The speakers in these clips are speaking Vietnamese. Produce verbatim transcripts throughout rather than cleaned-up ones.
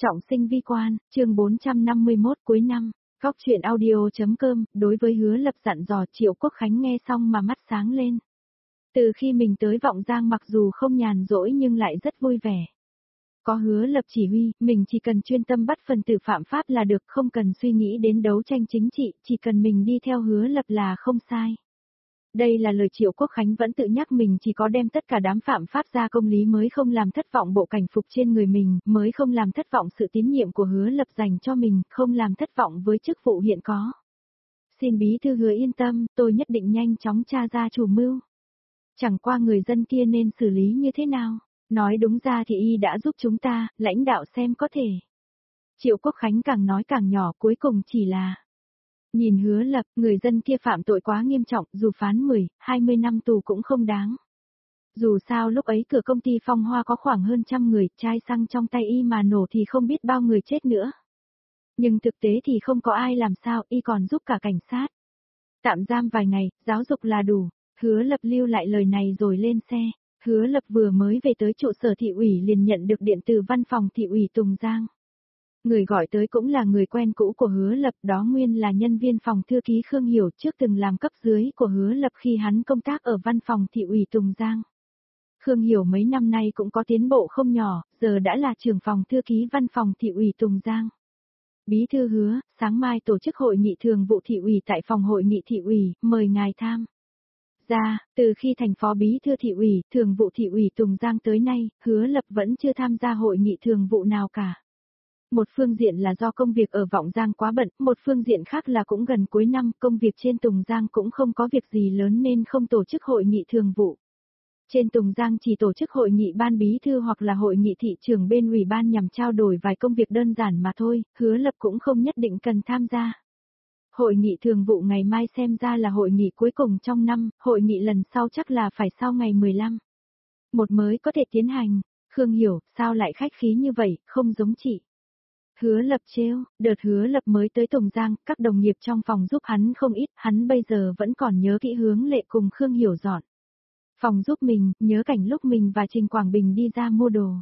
Trọng sinh vi quan, chương bốn trăm năm mươi mốt cuối năm, góc chuyện audio.com, đối với Hứa Lập dặn dò Triệu Quốc Khánh nghe xong mà mắt sáng lên. Từ khi mình tới Vọng Giang mặc dù không nhàn rỗi nhưng lại rất vui vẻ. Có Hứa Lập chỉ huy, mình chỉ cần chuyên tâm bắt phần tử phạm pháp là được, không cần suy nghĩ đến đấu tranh chính trị, chỉ cần mình đi theo Hứa Lập là không sai. Đây là lời Triệu Quốc Khánh vẫn tự nhắc mình, chỉ có đem tất cả đám phạm pháp ra công lý mới không làm thất vọng bộ cảnh phục trên người mình, mới không làm thất vọng sự tín nhiệm của Hứa Lập dành cho mình, không làm thất vọng với chức vụ hiện có. Xin bí thư Hứa yên tâm, tôi nhất định nhanh chóng tra ra chủ mưu. Chẳng qua người dân kia nên xử lý như thế nào, nói đúng ra thì y đã giúp chúng ta, lãnh đạo xem có thể. Triệu Quốc Khánh càng nói càng nhỏ, cuối cùng chỉ là... Nhìn Hứa Lập, người dân kia phạm tội quá nghiêm trọng, dù phán mười, hai mươi năm tù cũng không đáng. Dù sao lúc ấy cửa công ty Phong Hoa có khoảng hơn trăm người, chai xăng trong tay y mà nổ thì không biết bao người chết nữa. Nhưng thực tế thì không có ai làm sao, y còn giúp cả cảnh sát. Tạm giam vài ngày, giáo dục là đủ. Hứa Lập lưu lại lời này rồi lên xe. Hứa Lập vừa mới về tới trụ sở thị ủy liền nhận được điện từ văn phòng thị ủy Tùng Giang. Người gọi tới cũng là người quen cũ của Hứa Lập, đó nguyên là nhân viên phòng thư ký Khương Hiểu, trước từng làm cấp dưới của Hứa Lập khi hắn công tác ở văn phòng thị ủy Tùng Giang. Khương Hiểu mấy năm nay cũng có tiến bộ không nhỏ, giờ đã là trưởng phòng thư ký văn phòng thị ủy Tùng Giang. Bí thư Hứa, sáng mai tổ chức hội nghị thường vụ thị ủy tại phòng hội nghị thị ủy, mời ngài tham gia. Từ khi thành phó bí thư thị ủy, thường vụ thị ủy Tùng Giang tới nay, Hứa Lập vẫn chưa tham gia hội nghị thường vụ nào cả. Một phương diện là do công việc ở Vọng Giang quá bận, một phương diện khác là cũng gần cuối năm, công việc trên Tùng Giang cũng không có việc gì lớn nên không tổ chức hội nghị thường vụ. Trên Tùng Giang chỉ tổ chức hội nghị ban bí thư hoặc là hội nghị thị trưởng bên ủy ban nhằm trao đổi vài công việc đơn giản mà thôi, Hứa Lập cũng không nhất định cần tham gia. Hội nghị thường vụ ngày mai xem ra là hội nghị cuối cùng trong năm, hội nghị lần sau chắc là phải sau ngày mười lăm. Một mới có thể tiến hành. Khương Hiểu, sao lại khách khí như vậy, không giống chị. Hứa Lập trêu, đợt Hứa Lập mới tới Tùng Giang, các đồng nghiệp trong phòng giúp hắn không ít, hắn bây giờ vẫn còn nhớ kỹ Hướng Lệ cùng Khương Hiểu dọn phòng giúp mình, nhớ cảnh lúc mình và Trình Quảng Bình đi ra mua đồ.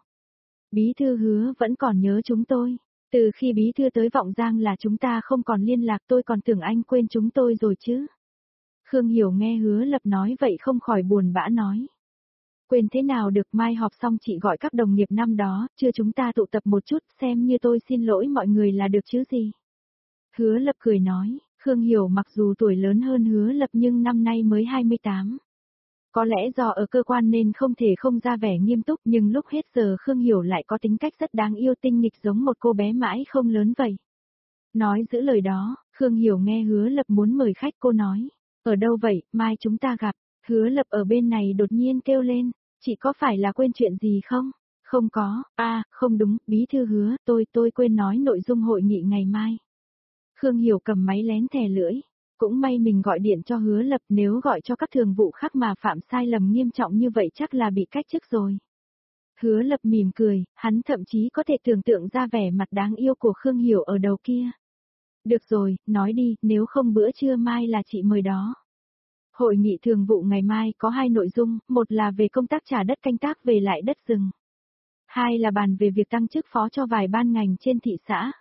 Bí thư Hứa vẫn còn nhớ chúng tôi, từ khi bí thư tới Vọng Giang là chúng ta không còn liên lạc, tôi còn tưởng anh quên chúng tôi rồi chứ. Khương Hiểu nghe Hứa Lập nói vậy không khỏi buồn bã nói. Quên thế nào được, mai họp xong chị gọi các đồng nghiệp năm đó, chưa chúng ta tụ tập một chút, xem như tôi xin lỗi mọi người là được chứ gì. Hứa Lập cười nói, Khương Hiểu mặc dù tuổi lớn hơn Hứa Lập nhưng năm nay mới hai mươi tám. Có lẽ do ở cơ quan nên không thể không ra vẻ nghiêm túc, nhưng lúc hết giờ Khương Hiểu lại có tính cách rất đáng yêu, tinh nghịch giống một cô bé mãi không lớn vậy. Nói giữ lời đó, Khương Hiểu nghe Hứa Lập muốn mời khách, cô nói, ở đâu vậy, mai chúng ta gặp. Hứa Lập ở bên này đột nhiên kêu lên. Chị có phải là quên chuyện gì không? Không có, a à, không đúng, bí thư Hứa, tôi, tôi quên nói nội dung hội nghị ngày mai. Khương Hiểu cầm máy lén thè lưỡi, cũng may mình gọi điện cho Hứa Lập, nếu gọi cho các thường vụ khác mà phạm sai lầm nghiêm trọng như vậy chắc là bị cách chức rồi. Hứa Lập mỉm cười, hắn thậm chí có thể tưởng tượng ra vẻ mặt đáng yêu của Khương Hiểu ở đầu kia. Được rồi, nói đi, nếu không bữa trưa mai là chị mời đó. Hội nghị thường vụ ngày mai có hai nội dung, một là về công tác trả đất canh tác về lại đất rừng. Hai là bàn về việc tăng chức phó cho vài ban ngành trên thị xã.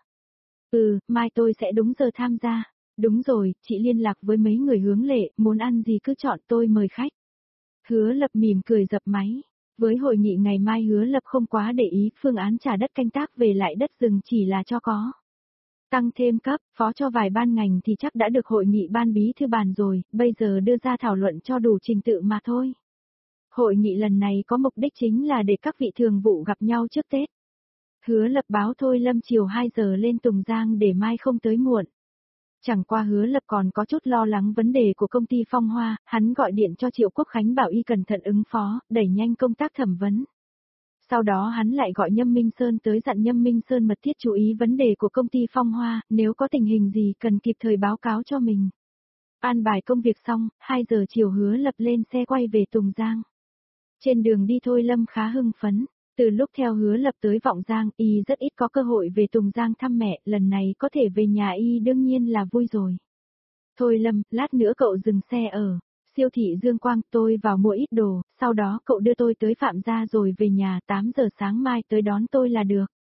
Ừ, mai tôi sẽ đúng giờ tham gia. Đúng rồi, chị liên lạc với mấy người Hướng Lệ, muốn ăn gì cứ chọn, tôi mời khách. Hứa Lập mỉm cười dập máy. Với hội nghị ngày mai Hứa Lập không quá để ý, phương án trả đất canh tác về lại đất rừng chỉ là cho có. Tăng thêm cấp, phó cho vài ban ngành thì chắc đã được hội nghị ban bí thư bàn rồi, bây giờ đưa ra thảo luận cho đủ trình tự mà thôi. Hội nghị lần này có mục đích chính là để các vị thường vụ gặp nhau trước Tết. Hứa Lập báo Thôi Lâm chiều hai giờ lên Tùng Giang để mai không tới muộn. Chẳng qua Hứa Lập còn có chút lo lắng vấn đề của công ty Phong Hoa, hắn gọi điện cho Triệu Quốc Khánh bảo y cẩn thận ứng phó, đẩy nhanh công tác thẩm vấn. Sau đó hắn lại gọi Nhâm Minh Sơn tới dặn Nhâm Minh Sơn mật thiết chú ý vấn đề của công ty Phong Hoa, nếu có tình hình gì cần kịp thời báo cáo cho mình. An bài công việc xong, hai giờ chiều Hứa Lập lên xe quay về Tùng Giang. Trên đường đi Thôi Lâm khá hưng phấn, từ lúc theo Hứa Lập tới Vọng Giang, y rất ít có cơ hội về Tùng Giang thăm mẹ, lần này có thể về nhà y đương nhiên là vui rồi. Thôi Lâm, lát nữa cậu dừng xe ở siêu thị Dương Quang, tôi vào mua ít đồ, sau đó cậu đưa tôi tới Phạm Gia rồi về nhà, tám giờ sáng mai tới đón tôi là được.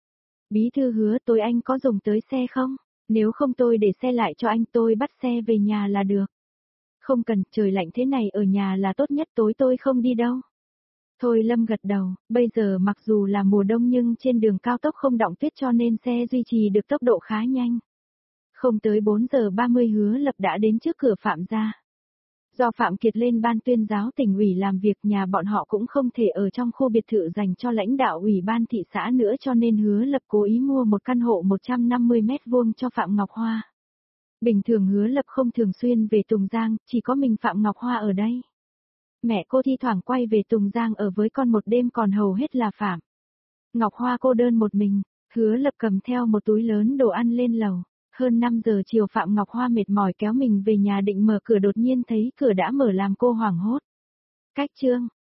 Bí thư Hứa, tối anh có dùng tới xe không? Nếu không tôi để xe lại cho anh, tôi bắt xe về nhà là được. Không cần, trời lạnh thế này ở nhà là tốt nhất, tối tôi không đi đâu. Thôi Lâm gật đầu, bây giờ mặc dù là mùa đông nhưng trên đường cao tốc không đọng tuyết cho nên xe duy trì được tốc độ khá nhanh. Không tới bốn giờ ba mươi Hứa Lập đã đến trước cửa Phạm gia. Do Phạm Kiệt lên ban tuyên giáo tỉnh ủy làm việc, nhà bọn họ cũng không thể ở trong khu biệt thự dành cho lãnh đạo ủy ban thị xã nữa, cho nên Hứa Lập cố ý mua một căn hộ một trăm năm mươi mét vuông cho Phạm Ngọc Hoa. Bình thường Hứa Lập không thường xuyên về Tùng Giang, chỉ có mình Phạm Ngọc Hoa ở đây. Mẹ cô thi thoảng quay về Tùng Giang ở với con một đêm, còn hầu hết là Phạm Ngọc Hoa cô đơn một mình. Hứa Lập cầm theo một túi lớn đồ ăn lên lầu. Hơn năm giờ chiều Phạm Ngọc Hoa mệt mỏi kéo mình về nhà định mở cửa, đột nhiên thấy cửa đã mở làm cô hoảng hốt. Cách chương